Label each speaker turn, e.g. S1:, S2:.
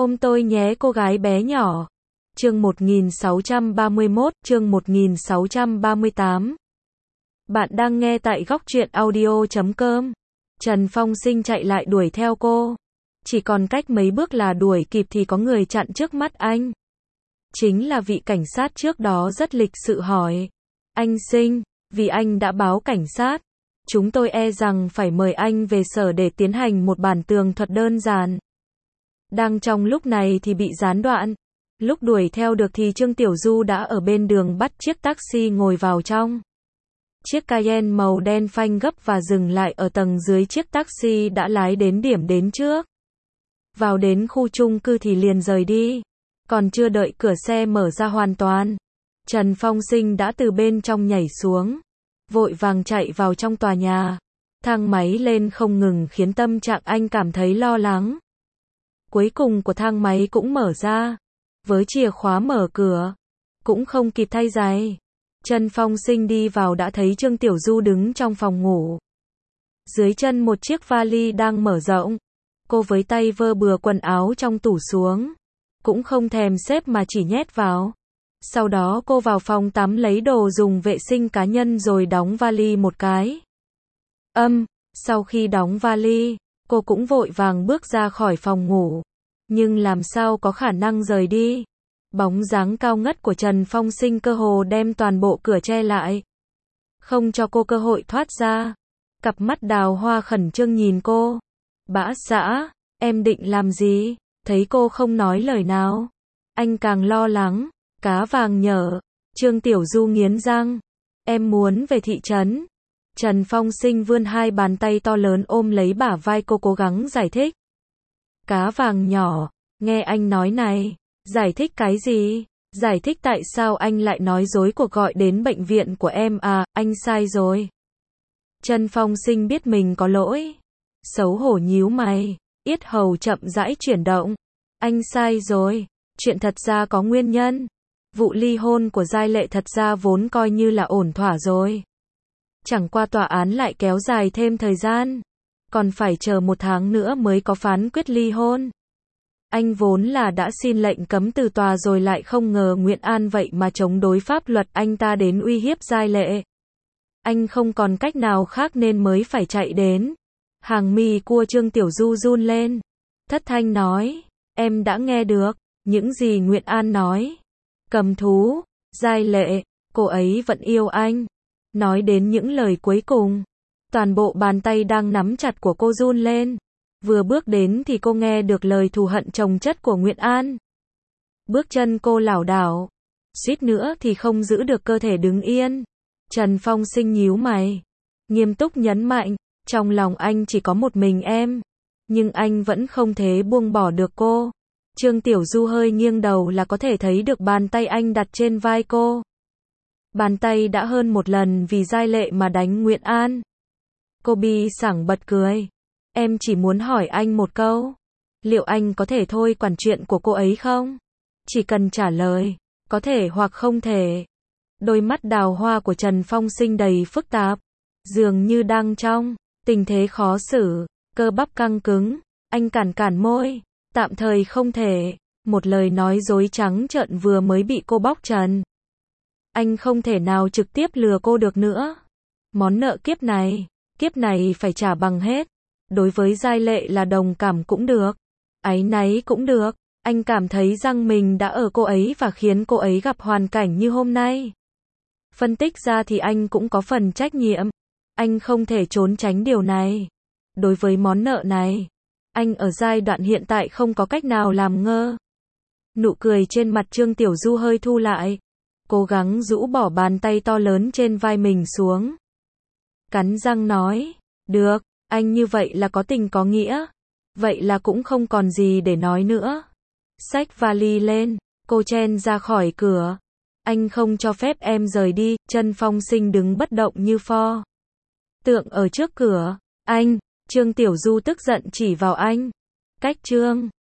S1: Ôm tôi nhé cô gái bé nhỏ. Chương 1631, chương 1638. Bạn đang nghe tại góc truyện audio.com. Trần Phong Sinh chạy lại đuổi theo cô. Chỉ còn cách mấy bước là đuổi kịp thì có người chặn trước mắt anh. Chính là vị cảnh sát trước đó rất lịch sự hỏi. Anh Sinh, vì anh đã báo cảnh sát, chúng tôi e rằng phải mời anh về sở để tiến hành một bản tường thuật đơn giản. Đang trong lúc này thì bị gián đoạn. Lúc đuổi theo được thì Trương Tiểu Du đã ở bên đường bắt chiếc taxi ngồi vào trong. Chiếc Cayenne màu đen phanh gấp và dừng lại ở tầng dưới chiếc taxi đã lái đến điểm đến trước. Vào đến khu chung cư thì liền rời đi. Còn chưa đợi cửa xe mở ra hoàn toàn, Trần Phong Sinh đã từ bên trong nhảy xuống, vội vàng chạy vào trong tòa nhà. Thang máy lên không ngừng khiến tâm trạng anh cảm thấy lo lắng. Cuối cùng của thang máy cũng mở ra. Với chìa khóa mở cửa, cũng không kịp thay giày, Trần Phong Sinh đi vào đã thấy Trương Tiểu Du đứng trong phòng ngủ. Dưới chân một chiếc vali đang mở rộng. Cô với tay vơ bừa quần áo trong tủ xuống, cũng không thèm xếp mà chỉ nhét vào. Sau đó cô vào phòng tắm lấy đồ dùng vệ sinh cá nhân rồi đóng vali một cái. Sau khi đóng vali, cô cũng vội vàng bước ra khỏi phòng ngủ. Nhưng làm sao có khả năng rời đi. Bóng dáng cao ngất của Trần Phong Sinh cơ hồ đem toàn bộ cửa che lại, không cho cô cơ hội thoát ra. Cặp mắt đào hoa khẩn trương nhìn cô. Bã xã, em định làm gì? Thấy cô không nói lời nào, anh càng lo lắng. Cá vàng nhở. Trương Tiểu Du nghiến răng. Em muốn về thị trấn. Trần Phong Sinh vươn hai bàn tay to lớn ôm lấy bả vai cô cố gắng giải thích. Cá vàng nhỏ, nghe anh nói này. Giải thích cái gì? Giải thích tại sao anh lại nói dối cuộc gọi đến bệnh viện của em à, anh sai rồi. Trần Phong Sinh biết mình có lỗi. Xấu hổ nhíu mày, yết hầu chậm rãi chuyển động. Anh sai rồi, chuyện thật ra có nguyên nhân. Vụ ly hôn của Giai Lệ thật ra vốn coi như là ổn thỏa rồi. Chẳng qua tòa án lại kéo dài thêm thời gian. Còn phải chờ 1 tháng nữa mới có phán quyết ly hôn. Anh vốn là đã xin lệnh cấm từ tòa rồi lại không ngờ Nguyễn An vậy mà chống đối pháp luật anh ta đến uy hiếp Giai Lệ. Anh không còn cách nào khác nên mới phải chạy đến. Hàng mi cua Trương Tiểu Du run lên. Thất thanh nói, em đã nghe được những gì Nguyễn An nói. Cầm thú, Giai Lệ, cô ấy vẫn yêu anh. Nói đến những lời cuối cùng, toàn bộ bàn tay đang nắm chặt của cô run lên. Vừa bước đến thì cô nghe được lời thù hận chồng chất của Nguyễn An. Bước chân cô lảo đảo, suýt nữa thì không giữ được cơ thể đứng yên. Trần Phong Sinh nhíu mày, nghiêm túc nhấn mạnh, trong lòng anh chỉ có một mình em, nhưng anh vẫn không thể buông bỏ được cô. Trương Tiểu Du hơi nghiêng đầu là có thể thấy được bàn tay anh đặt trên vai cô. Bàn tay đã hơn một lần vì Giai Lệ mà đánh Nguyễn An. Cô bi sảng bật cười. Em chỉ muốn hỏi anh một câu. Liệu anh có thể thôi quản chuyện của cô ấy không? Chỉ cần trả lời, có thể hoặc không thể. Đôi mắt đào hoa của Trần Phong Sinh đầy phức tạp. Dường như đang trong tình thế khó xử, cơ bắp căng cứng. Anh cản môi. Tạm thời không thể. Một lời nói dối trắng trợn vừa mới bị cô bóc trần. Anh không thể nào trực tiếp lừa cô được nữa. Món nợ kiếp này phải trả bằng hết. Đối với Giai Lệ là đồng cảm cũng được, áy náy cũng được. Anh cảm thấy rằng mình đã ở cô ấy và khiến cô ấy gặp hoàn cảnh như hôm nay. Phân tích ra thì anh cũng có phần trách nhiệm. Anh không thể trốn tránh điều này. Đối với món nợ này, anh ở giai đoạn hiện tại không có cách nào làm ngơ. Nụ cười trên mặt Trương Tiểu Du hơi thu lại. Cố gắng rũ bỏ bàn tay to lớn trên vai mình xuống. Cắn răng nói, được, anh như vậy là có tình có nghĩa. Vậy là cũng không còn gì để nói nữa. Xách vali lên, cô chen ra khỏi cửa. Anh không cho phép em rời đi. Trần Phong Sinh đứng bất động như pho tượng ở trước cửa. Anh, Trương Tiểu Du tức giận chỉ vào anh. Cách Trương